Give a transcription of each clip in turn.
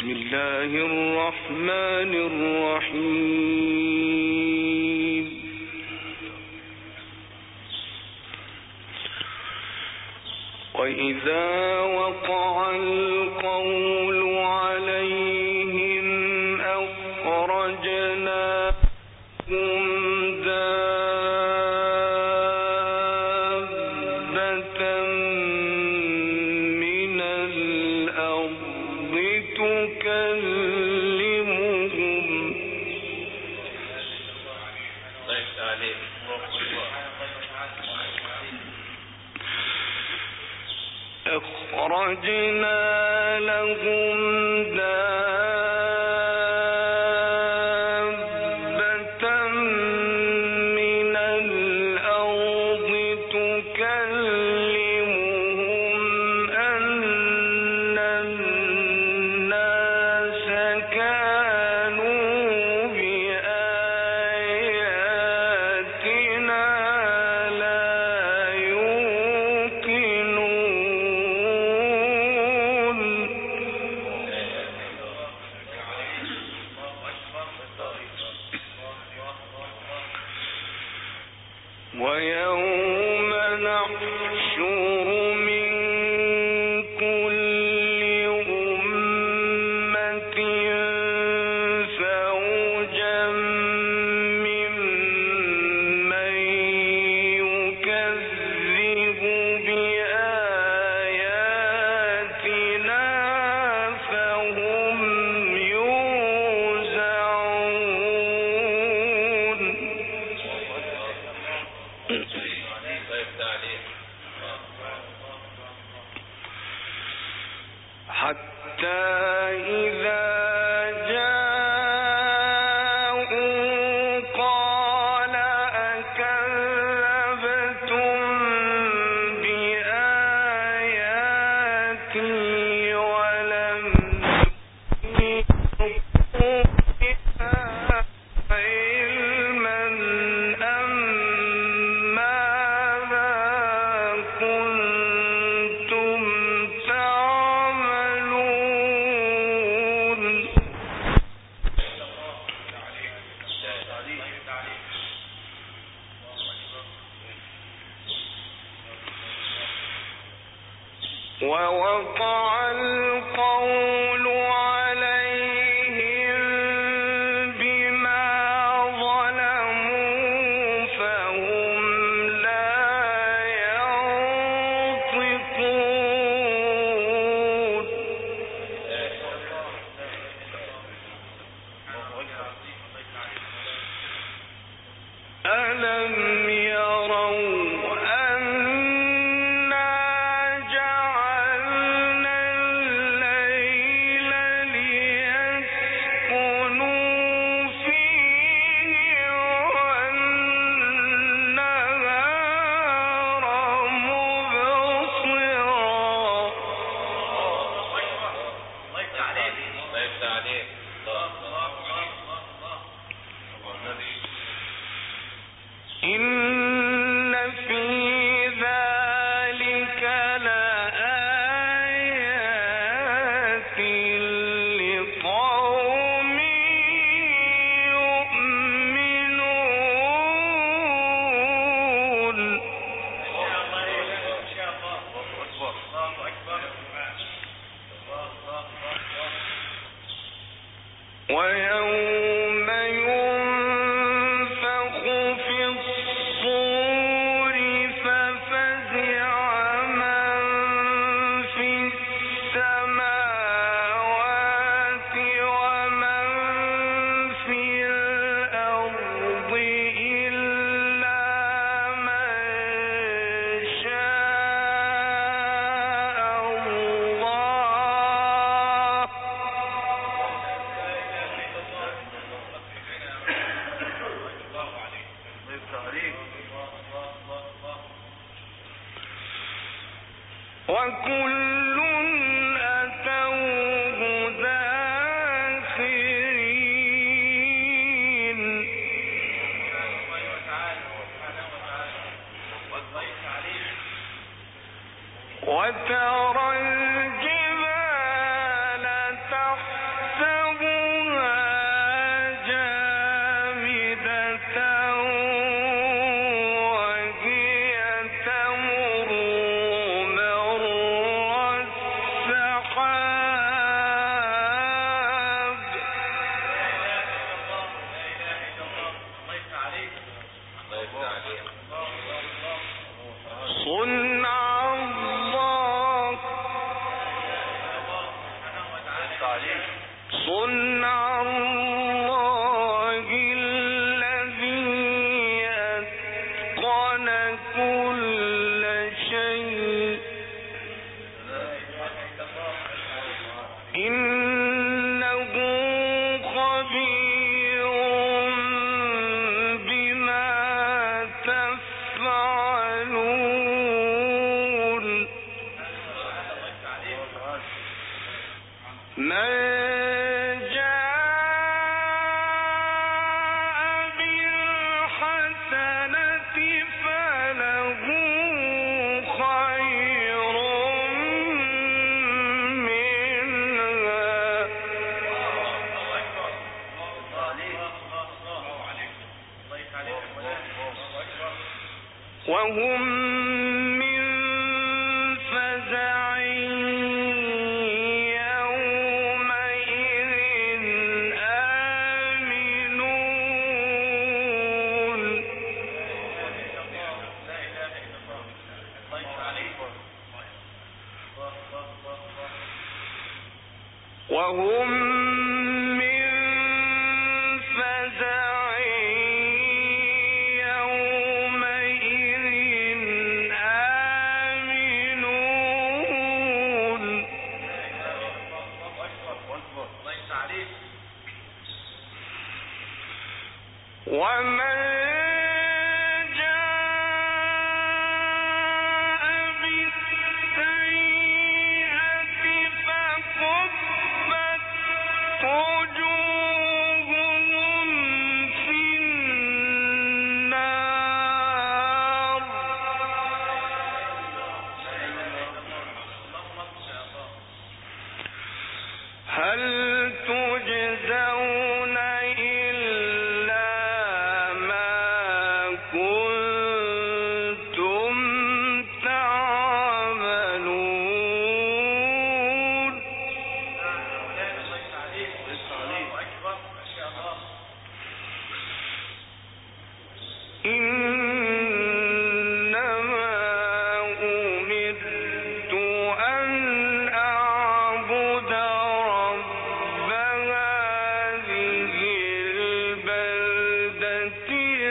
بسم الله الرحمن الرحيم. وإذا وقع القول عليهم أخرجنا لهم دابة من الأرض تكلمهم أخرجنا لهم دابة من الأرض تكلمهم أن الناس كانوا بآياتنا لا يوقنون. ويوم نحشر من كل أمة فوجا ممن يكذب بآياتنا فهم يوزعون. حتى إذا جاءوا قال أكذبتم بآياتي ولم تؤتوا بها علما أم ماذا كنتم تعملون. ووقع القول عليهم بما ظلموا فهم لا ينطقون. ألم يروا أنا جعلنا الليل ليسكنوا فيه والنهار مبصرا. إن في ذلك لآيات لقوم يؤمنون. ويوم ينفخ في الصور ففزع من في السماوات ومن في الأرض إلا من شاء الله. وكل أتوه داخرين. وترى الجبال تحسبها وهم من فزع يومئذ آمنون وهم من فزع يومئذ آمنون ومن جاء بالسيئة فكبت وجوههم في النار هل تجزون إلا ما كنتم تعملون إنما أمرت أن أعبد رب هذه البلدة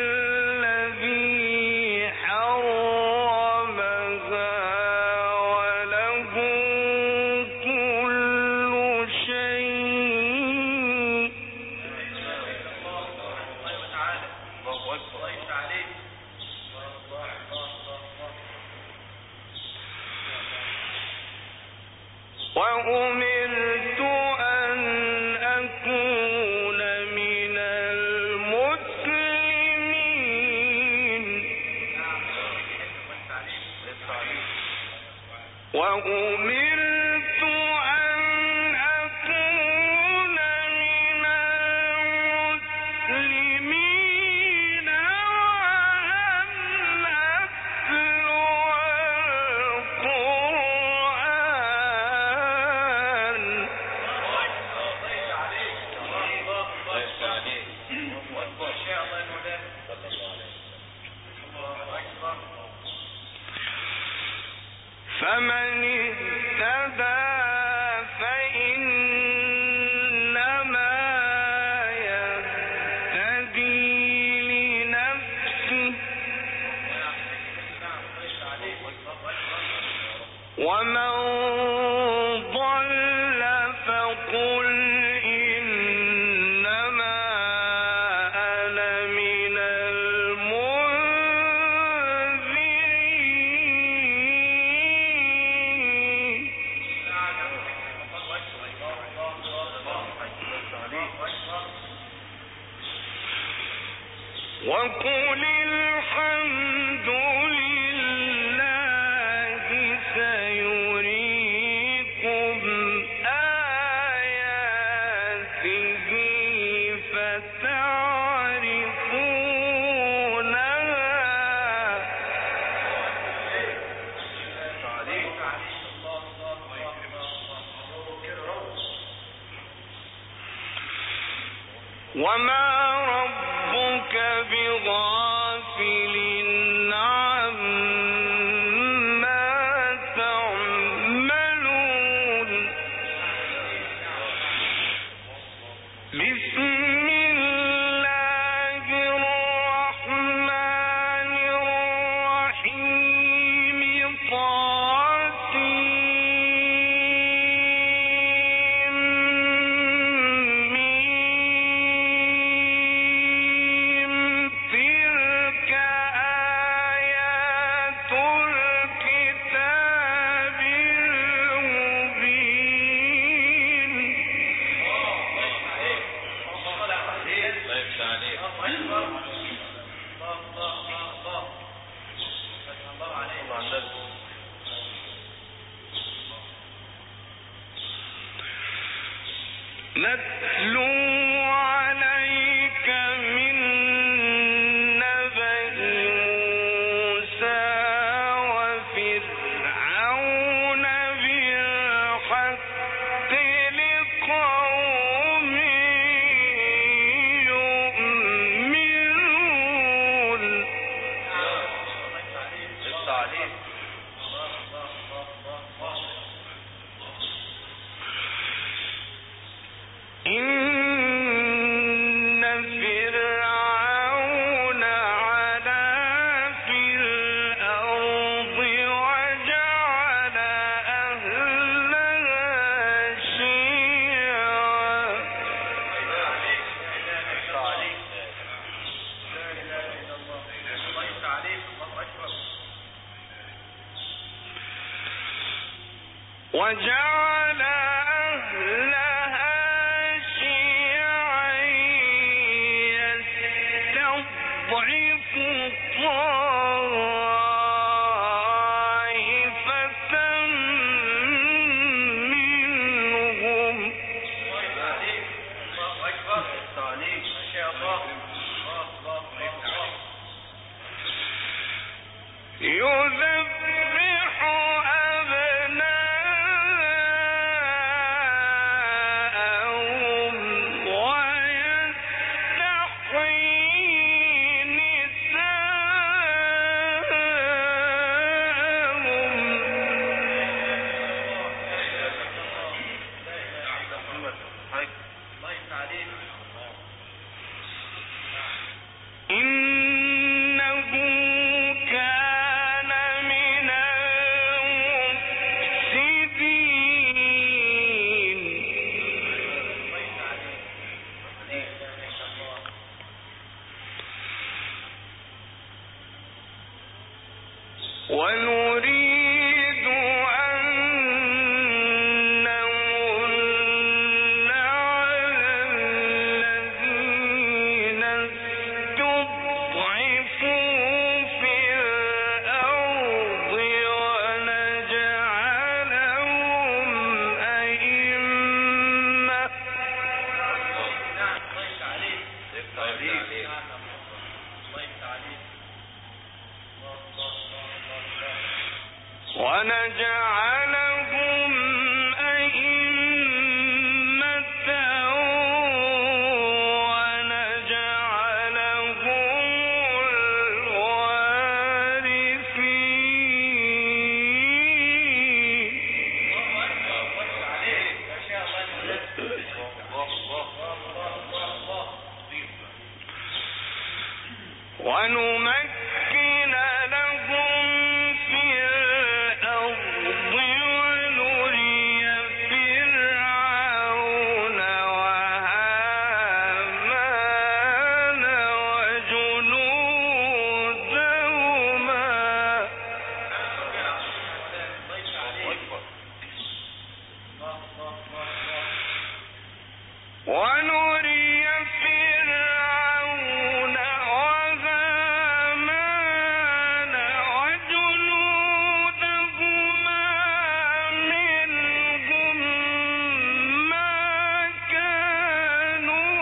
الذي حرمها وله كل شيء وأمرت أن أكون من المسلمين وأمرت أن أكون من المسلمين وأن أتلو القرآن فمن اهتدى فإنما يهتدي لنفسه ومن ضل فقل إنما أنا من المنذرين وقل الحمد لله سيريكم آياته فتعرفونها وما ربك بغافل عما تعملون بسم الله الرحمن الرحيم تلك آيات الكتاب المبين نتلو عليك من نبأ موسى وجعل أهلها شيعا يستضعف طائفة منهم يذبح أبناءهم ويستحيي نساءهم إنه كان من المفسدين ونريد أن نمن على الذين استضعفوا في الأرض ونجعلهم أئمة ونمكن لهم في الأرض ونري فرعون وهامان وجنودهما ونري فرعون وهامان وجنودهما منهم ما كانوا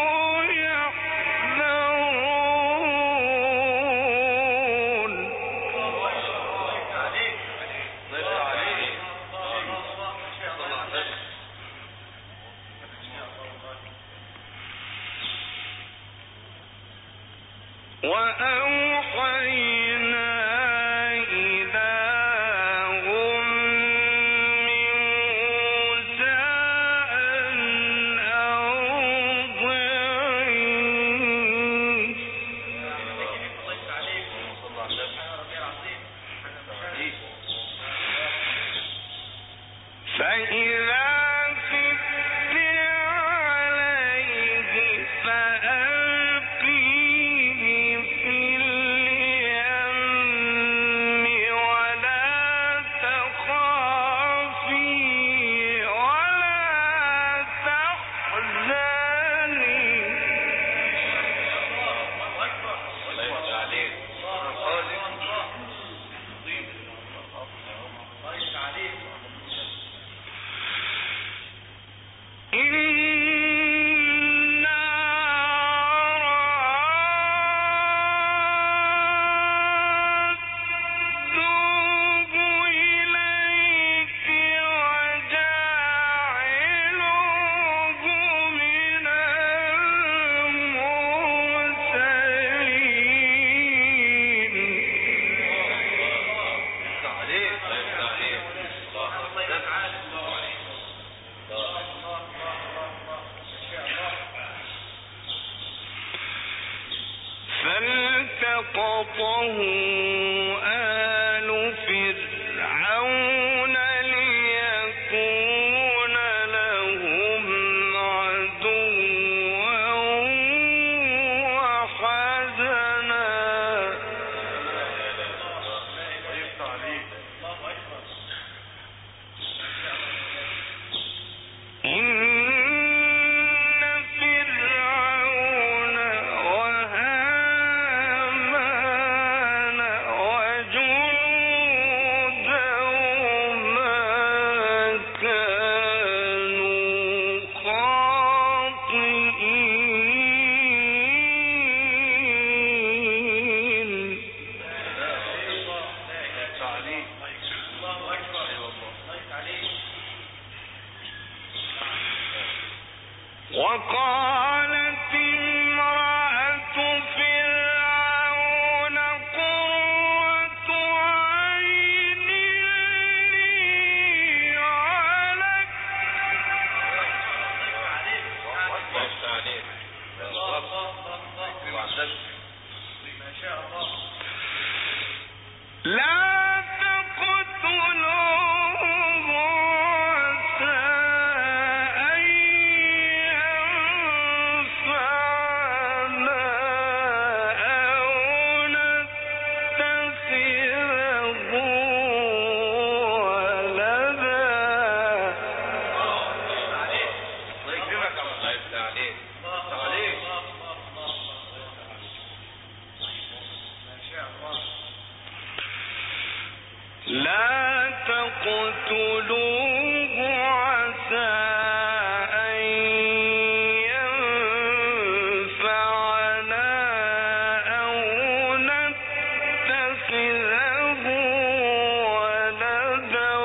يحذرون وأوحينا إلى أم موسى أن أرضعيه فإذا خفت عليه فألقيه في اليم ولا تخافي ولا تحزني وقالت امرأة فرعون قرة عين لي ولك لا تقتلوه عسى أن ينفعنا أو نتخذه ولدا. لا تقتلوه عسى أن ينفعنا أو نتخذه ولدا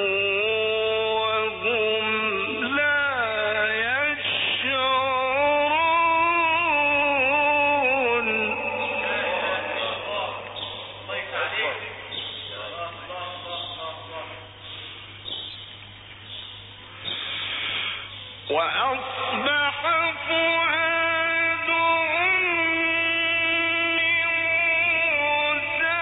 وهم لا يشعرون. وأصبح فؤاد أم موسى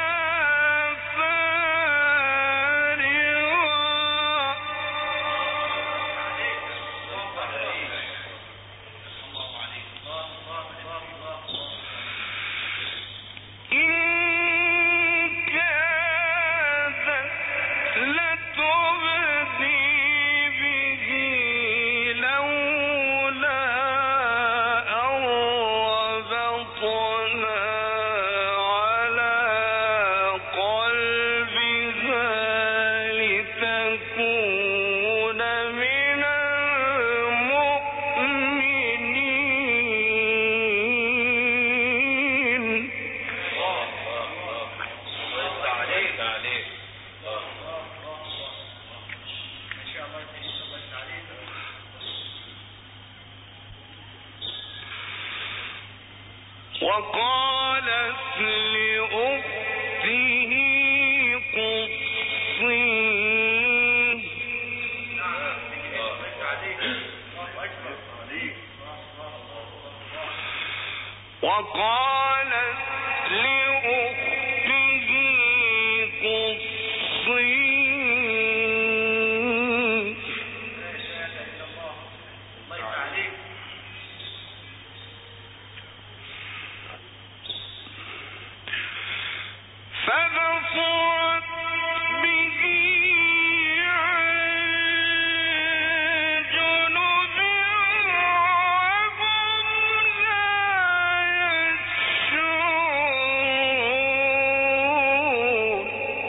فارغا إن كادت لتبدي به لولا أن ربطنا على قلبها لتكون من المؤمنين. وقالت لأخته قصيه وقالت لأخته قصيه فبصرت به عن جنب وهم لا يشعرون.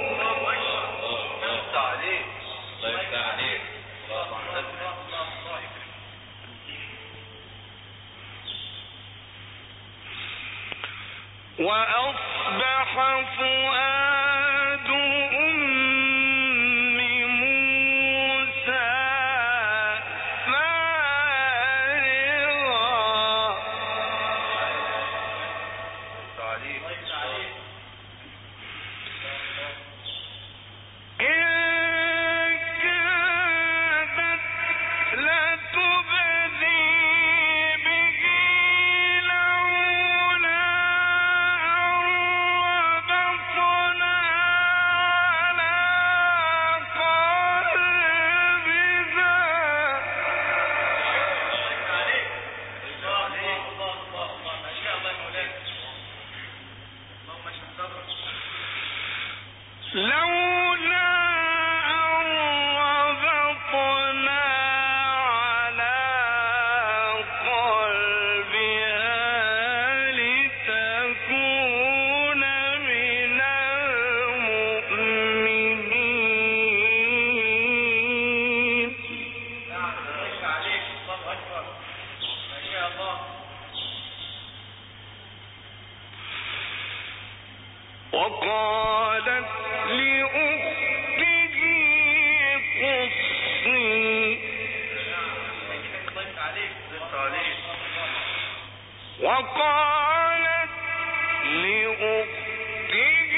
وأصبح فؤاد أم موسى فارغا إن كادت لتبدي به لولا أن ربطنا وقالت لأخته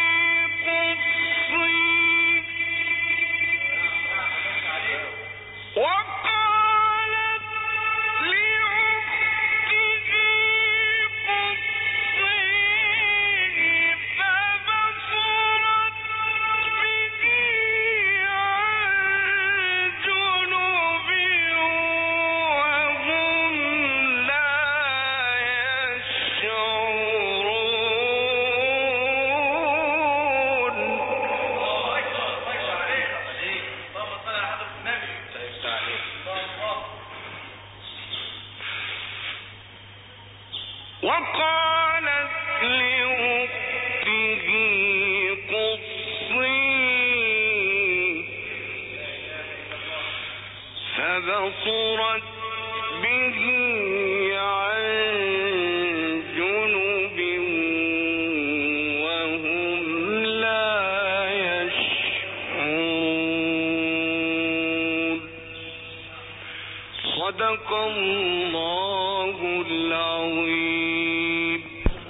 قصي وقالت لأخته قصيه فبصرت به عن جنب وهم لا يشعرون. وقالت لأخته قصيه فبصرت به عن جنب وهم لا يشعرون. صدق الله